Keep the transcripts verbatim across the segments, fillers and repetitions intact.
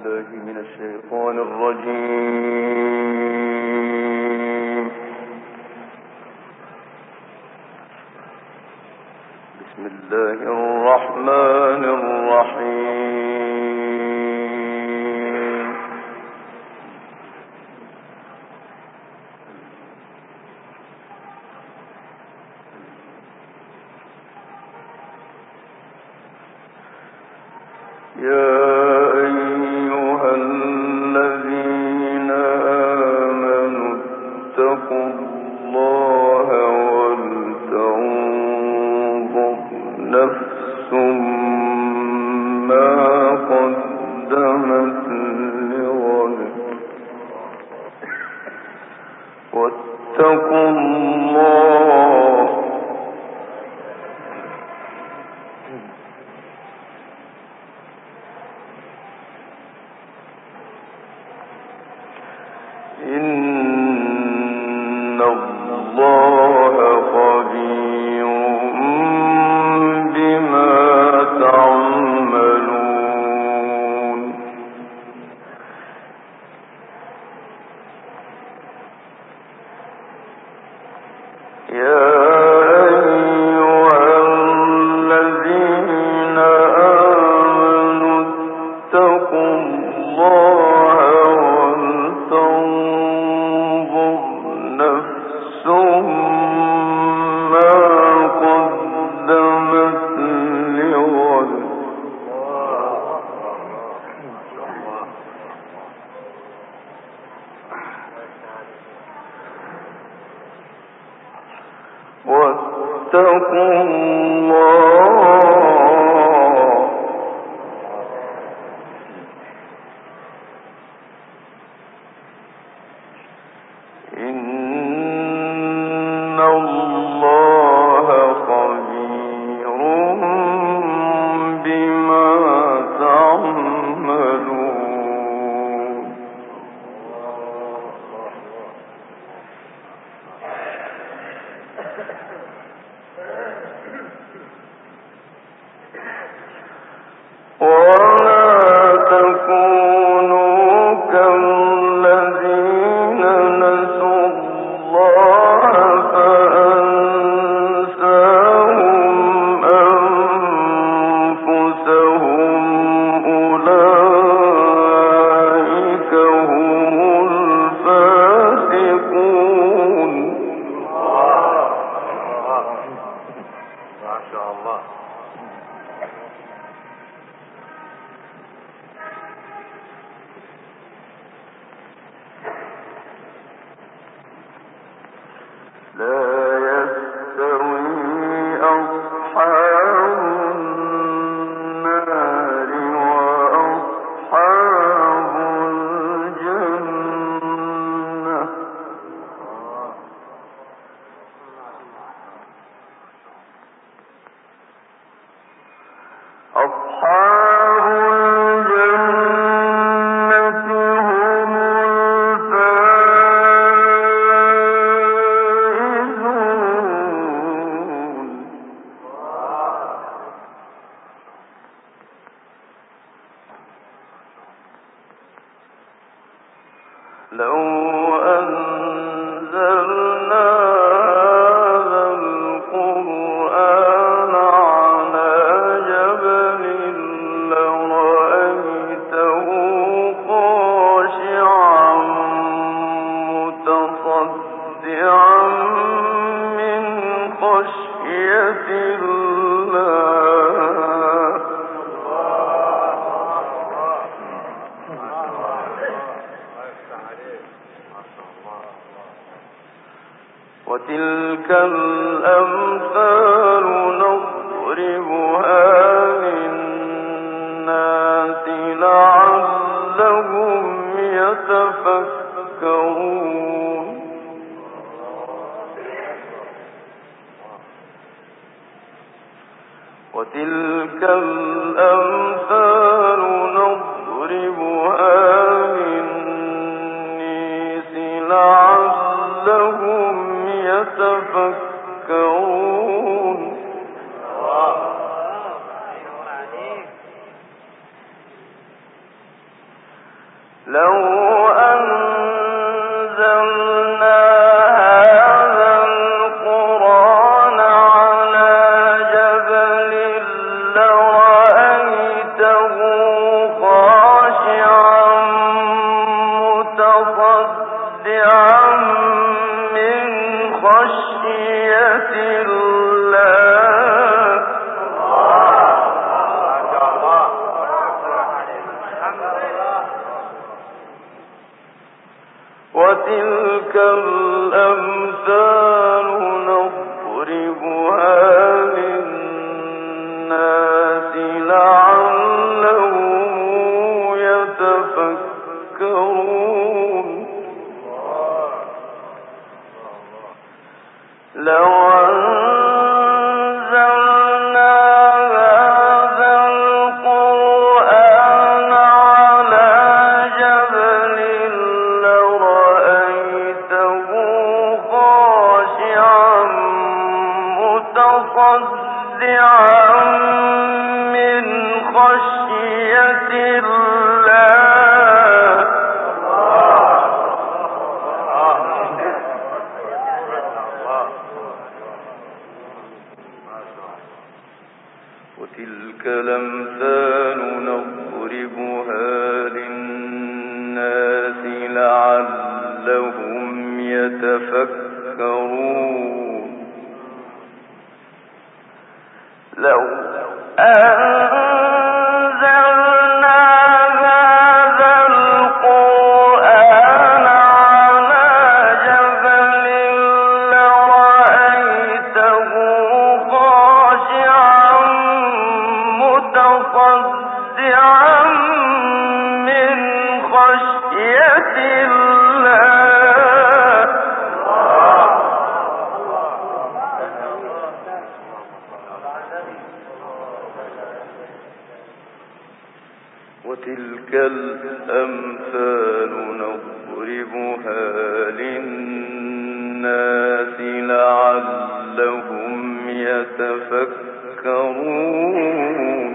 بالله من الشيطان الرجيم. بسم الله الرحمن الرحيم. يا واتقوا الله إن الله خبير بما تعملون. يا واتقوا الله إن الله خبير بما تعملون. ولا تكونوا كالذين نسوا الله فأنساهم أنفسهم أولئك هم الفاسقون. ما شاء الله. لا يستوي أصحاب النار وأصحاب الجنة. أصحاب الجنة هم لو أنزلنا هذا القرآن على جبل لرأيته خاشعا متصدعا من خشية الله. وتلك الأمثال نضربها للناس لعلهم يتفكرون. وتلك الأمثال نضربها للناس لعلهم يتفكرون. وتلك الأمثال نضربها للناس لعلهم يتفكرون لو وتلك الأمثال نضربها للناس لعلهم يتفكرون لو أنزلنا هذا القرآن على جبل لرأيته خاشعا متصدعا من خشية الله وتلك الأمثال نضربها للناس لعلهم يتفكرون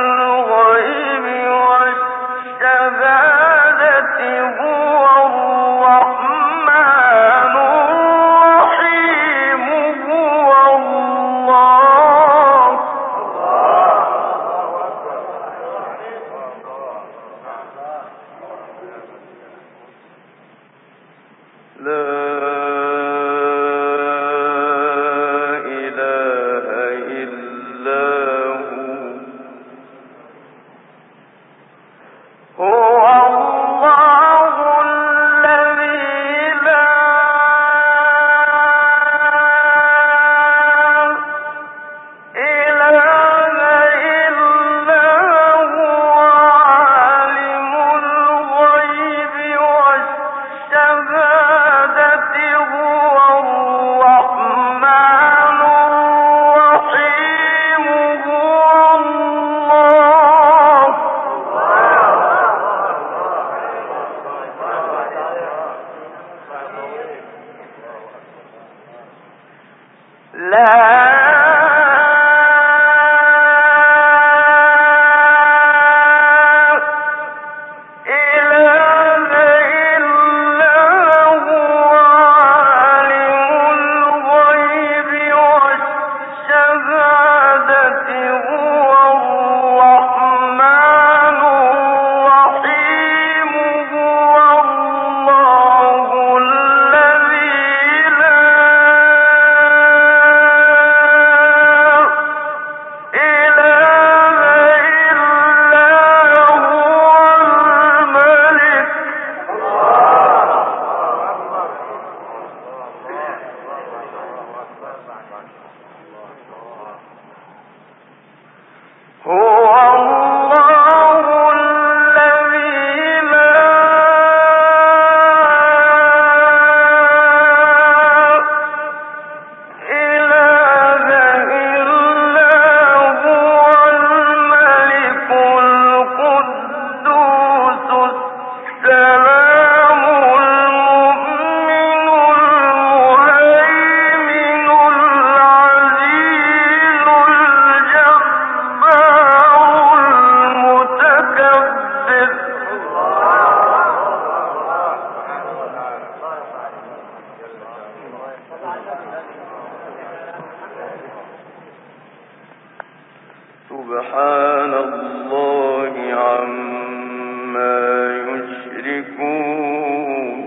هو سبحان الله عما يشركون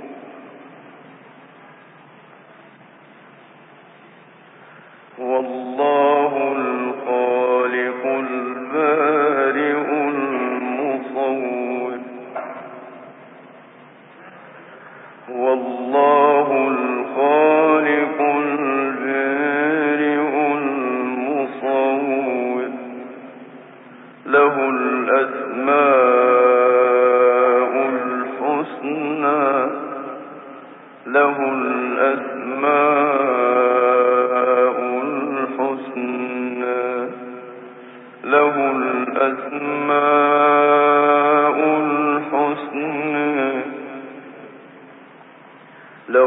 هو الله الخالق البارئ المصور هو الله الخالق البارئ المصور له الأسماء الحسنى له الأسماء الحسنى له الأسماء الحسنى له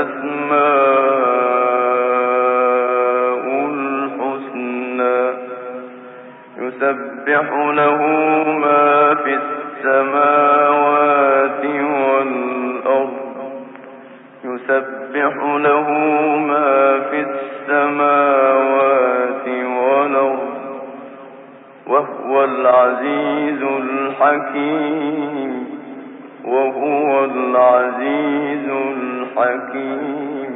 الأسماء الحسنى يسبح له ما في السماوات والأرض يسبح له ما في السماوات والأرض وهو العزيز الحكيم وهو العزيز الحكيم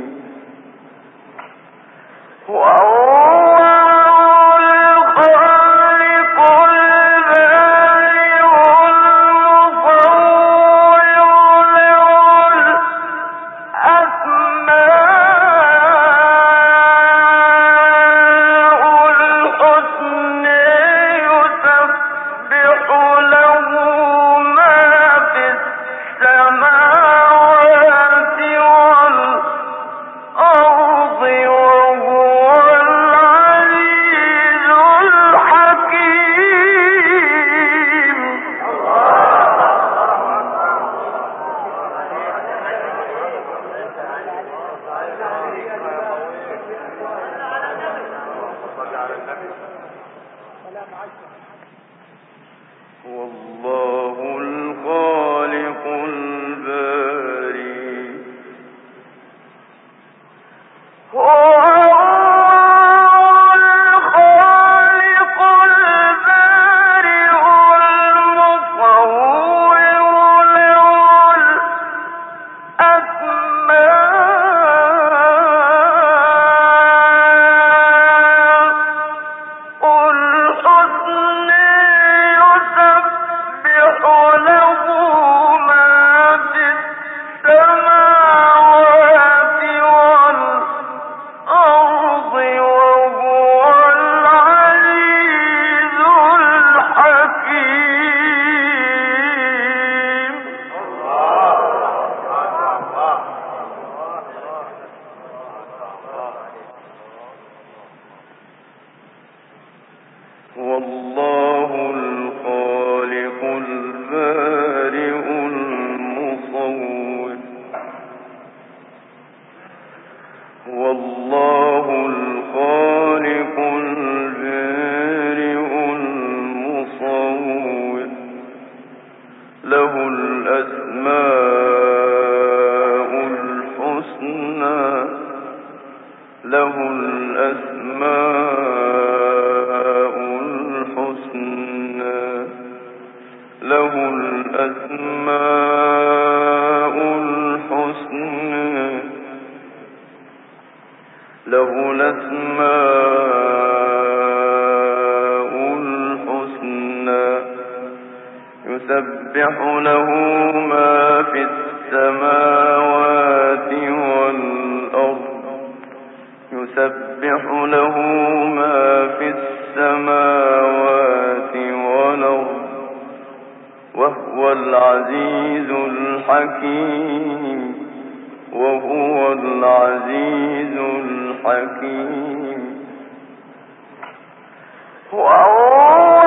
الأرض وهو العليم الأسماء الحسنى له الأسماء الحسنى له الأسماء الحسنى له الأسماء الحسنى يسبح له ما في السماوات والأرض يسبح له ما في السماوات والأرض وهو العزيز الحكيم وهو العزيز الحكيم وهو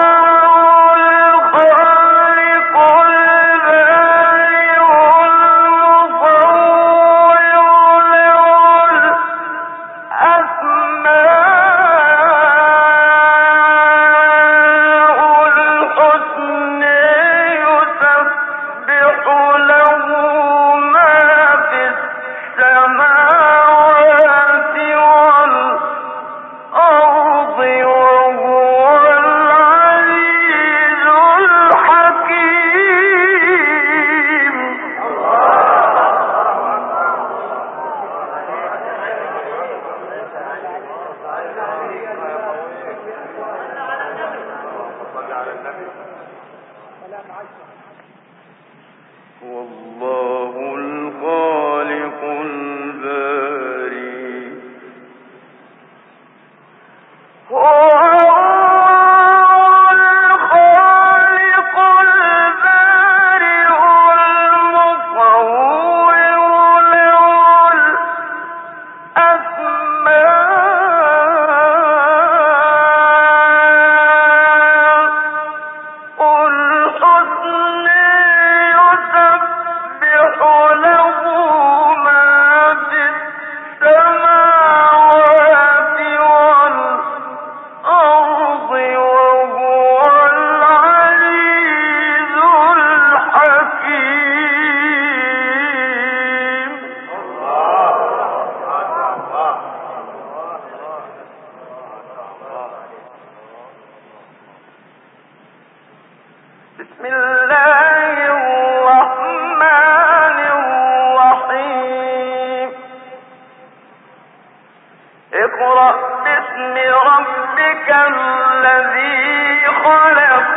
والله الخالق الباري بسم الله الرحمن الرحيم اقرأ باسم ربك الذي خلق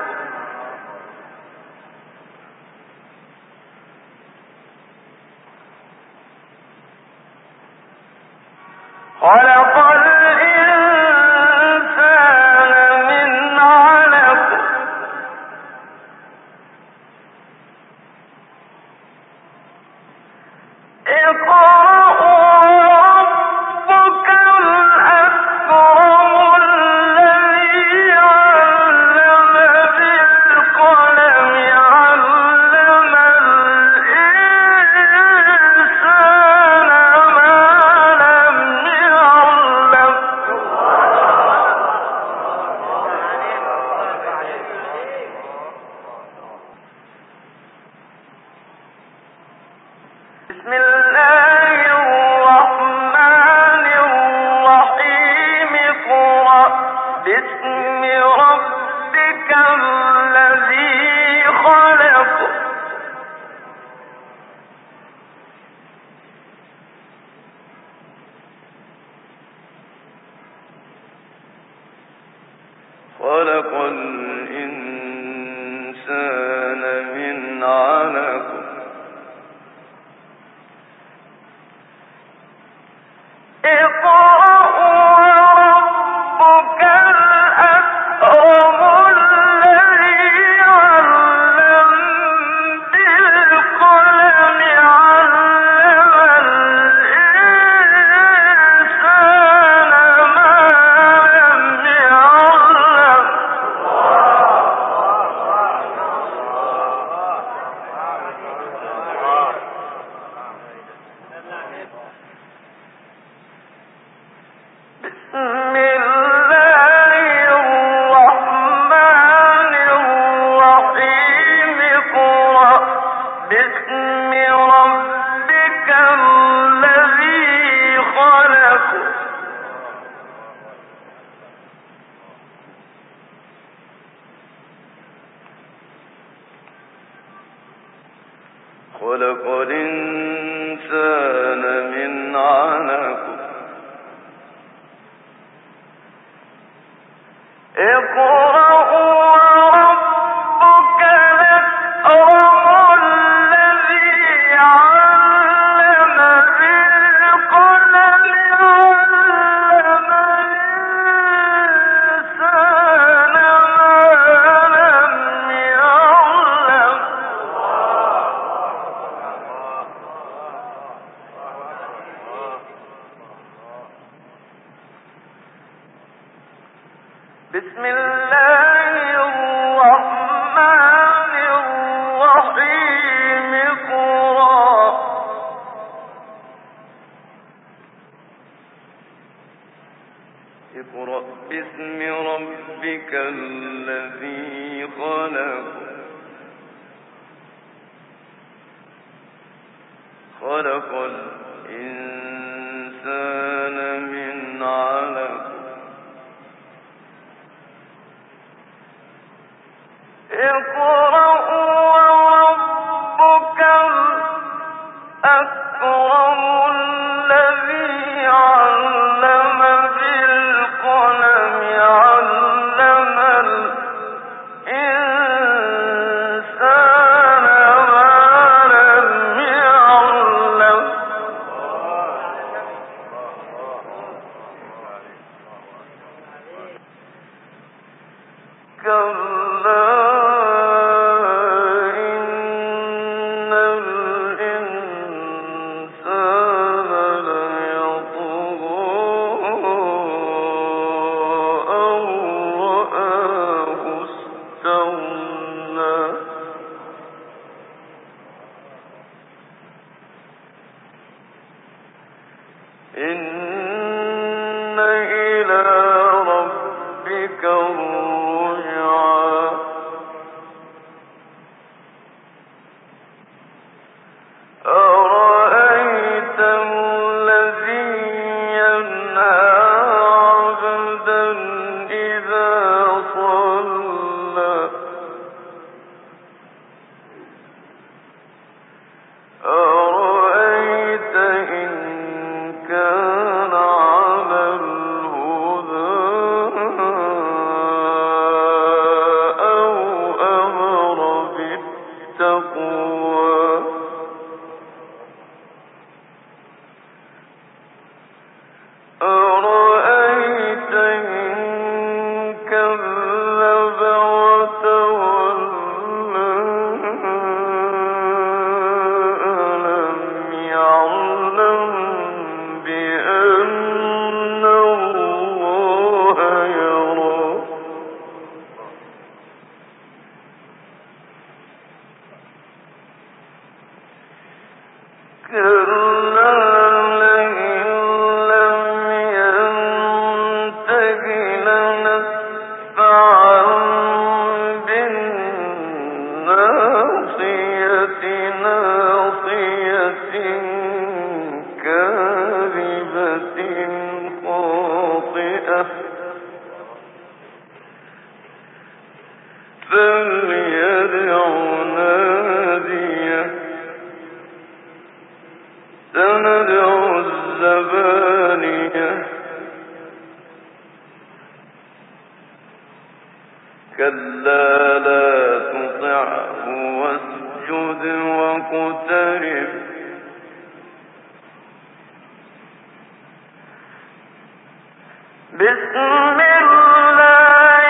خلق الإنسان من علق بسم الله الرحمن الرحيم اقرأ باسم ربك الذي خلق خلق الإنسان من علق باسم ربك الذي خلق خلق الإنسان من علق اقرأ وربك الأكرم الذي علم بالقلم علم الإنسان ما لم يعلم بسم الله الرحمن الرحيم اقرأ اقرأ باسم ربك الذي خلق خلق الإنسان من علق اقرأ وربك الأكرم الذي علم بالقلم علم الإنسان ما لم يعلم كلا إن إلى ربك الرجعى أرأيت الذي ينهى عبدا إذا صلى أرأيت إن كان على الهدى أو أمر بالتقوى أرأيت إن كذب وتولى ألم يعلم بأن الله يرى كلا لئن لم ينته لنسفعا بالناصية ناصية كاذبة خاطئة فليدع ناديه سندع الزبانية كلا لا تطعه واسجد واقترب بسم الله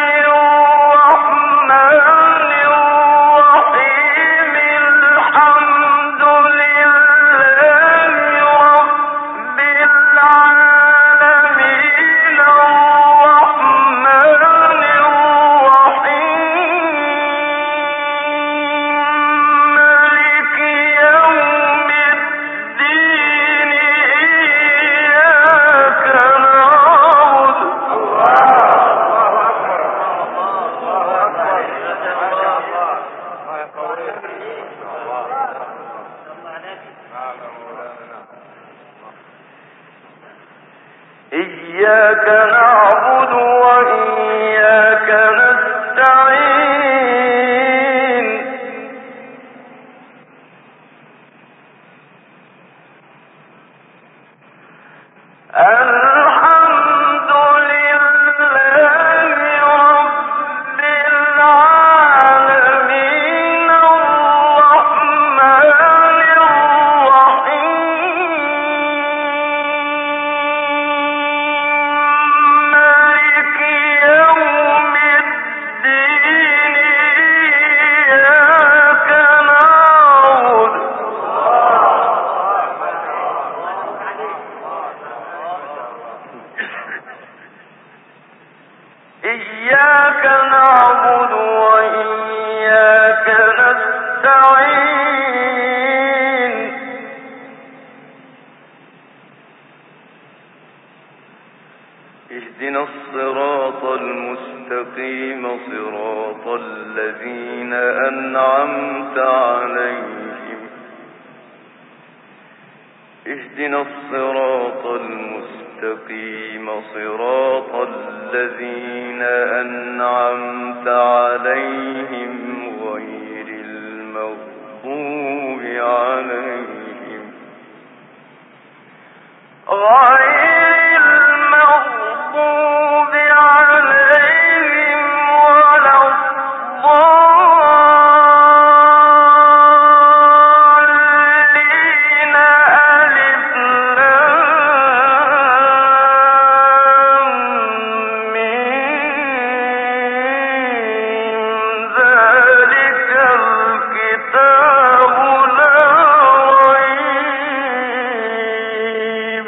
الرحمن الرحيم الحمد لله رب العالمين الرحمن الرحيم مالك يوم الدين إياك نعبد إياك نعبد وإياك نستعين الحمد لله رب العالمين الرحمن الرحيم مالك يوم الدين إياك نعبد إياك نعبد وإياك نستعين اهدنا الصراط المستقيم صراط الذين أنعمت عليهم اهدنا الصراط المستقيم صراط الذين أنعمت عليهم غير المغضوب عليهم غير المغضوب عليهم ولا الضالين ألف لام ميم ذلك الكتاب لا ريب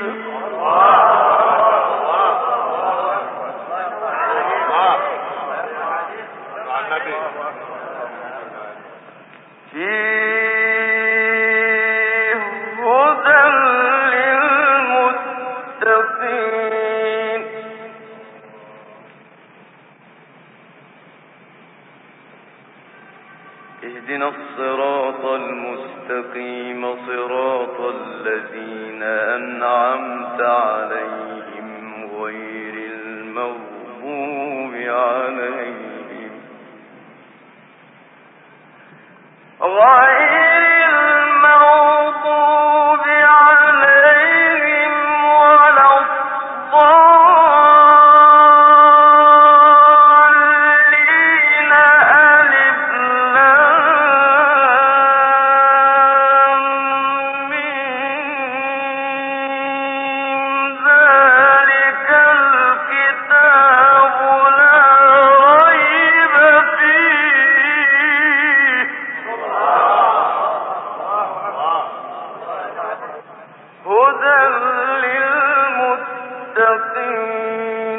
فيه هدى للمتقين اهدنا الصراط المستقيم صراط الذين أنعمت عليهم غير المغضوب عليهم غير المغضوب عليهم ولا الضالين ألف لام ميم ذلك الكتاب لا ريب فيه هدى للمتقين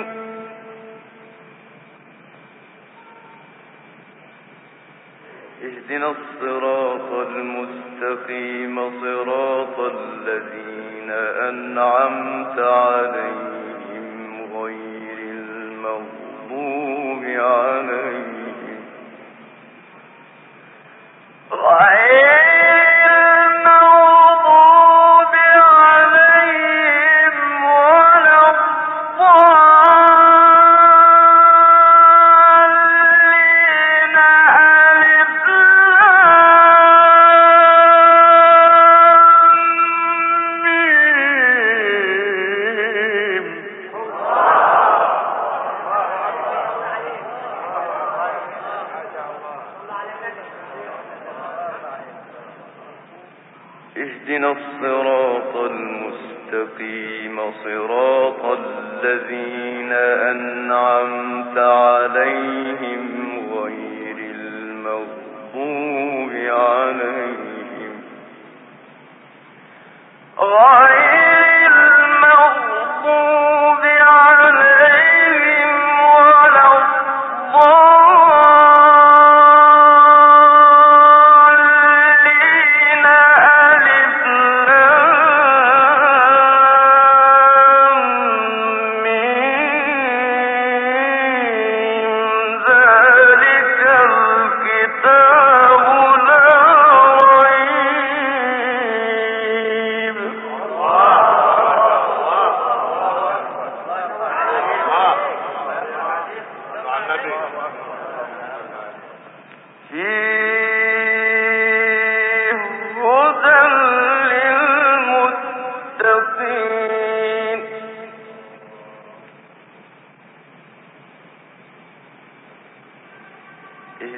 اهدنا الصراط المستقيم صراط الذين أنعمت عليهم غير المغضوب عليهم غير المغضوب عليهم ولا الضالين ألف لام اهدنا الصراط المستقيم صراط الذين أنعمت عليهم غير المغضوب عليهم غير المغضوب عليهم ولا الضالين ألف لام ميم ذلك الكتاب لا ريب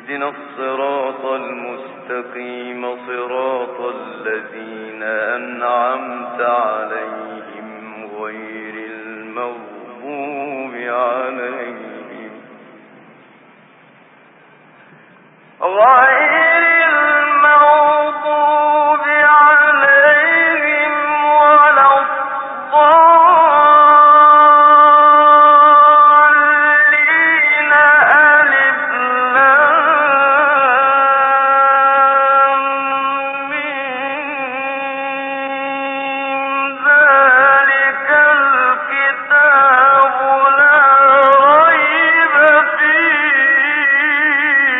اهدنا الصراط المستقيم صراط الذين أنعمت عليهم غير المغضوب عليهم غير المغضوب عليهم ولا الضالين ألف لام ميم ذلك الكتاب لا ريب فيه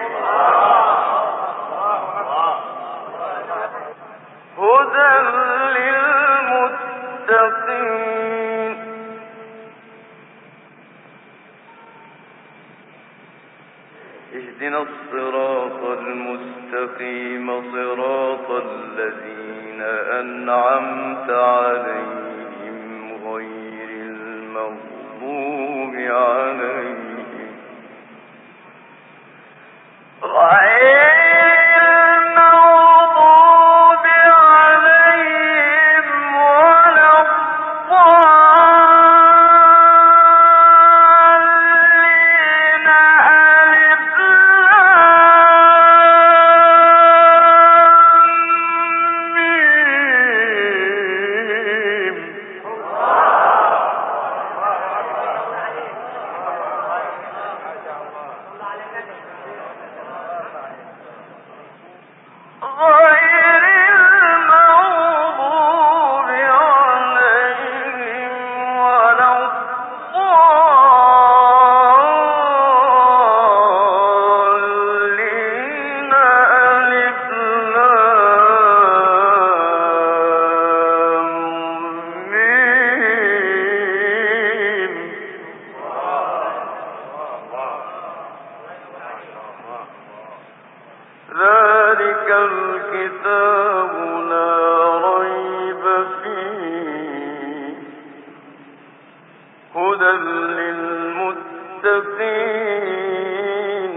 هدى للمتقين اهدنا الصراط المستقيم صراط الذين أنعمت عليهم غير المغضوب عليهم غير المغضوب عليهم ولا الضالين ألف لام ميم غير المغضوب عليهم ولا الضالين ألف لام ميم ذلك الكتاب لا ريب فيه هدى للمتقين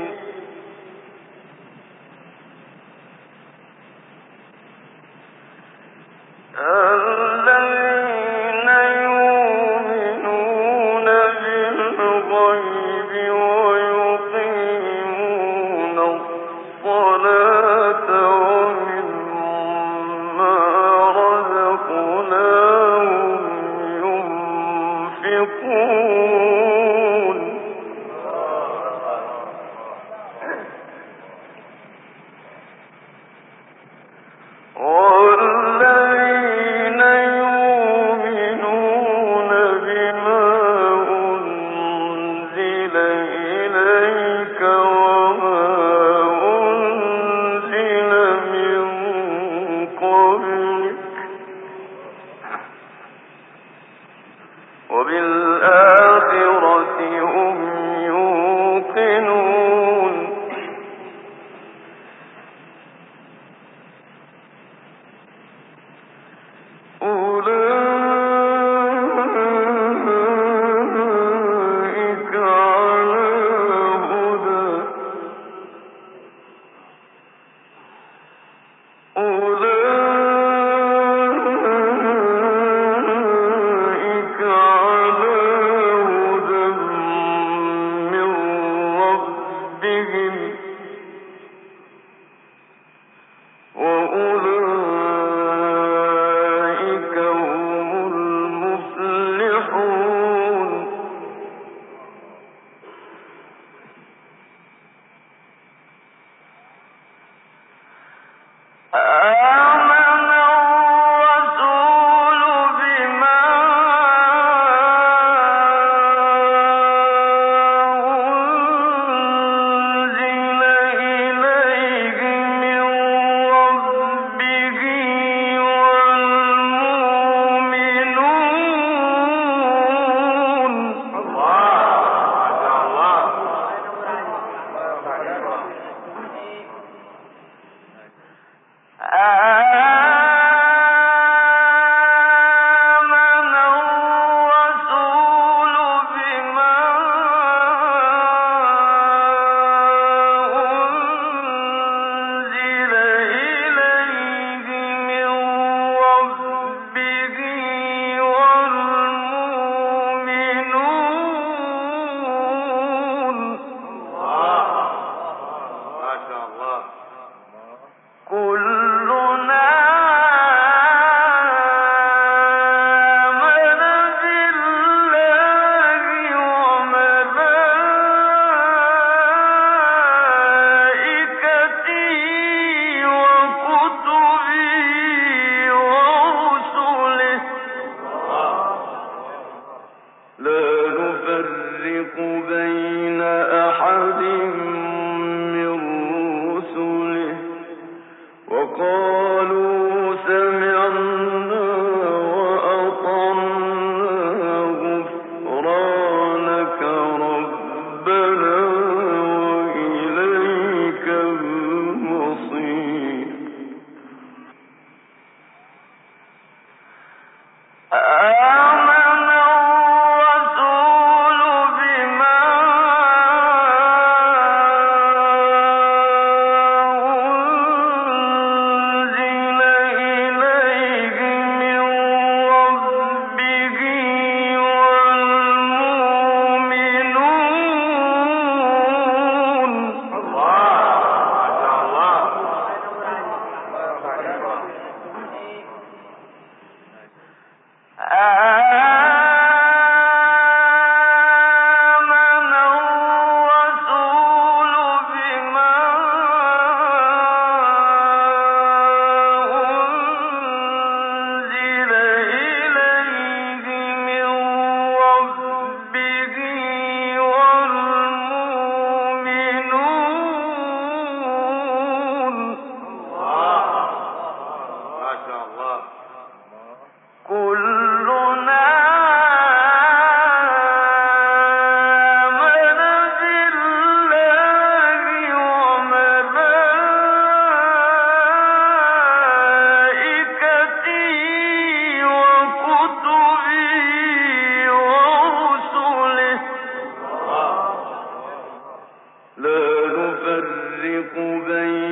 الذين يؤمنون بالغيب ويقيمون الصلاة ومما رزقناهم ينفقون والذين يؤمنون بما أنزل إليك وما أنزل من قبلك وبالآخرة هم يوقنون أولئك على هدى أولئك كلنا آمن بالله وملائكته وكتبه ورسله لا نفرق بين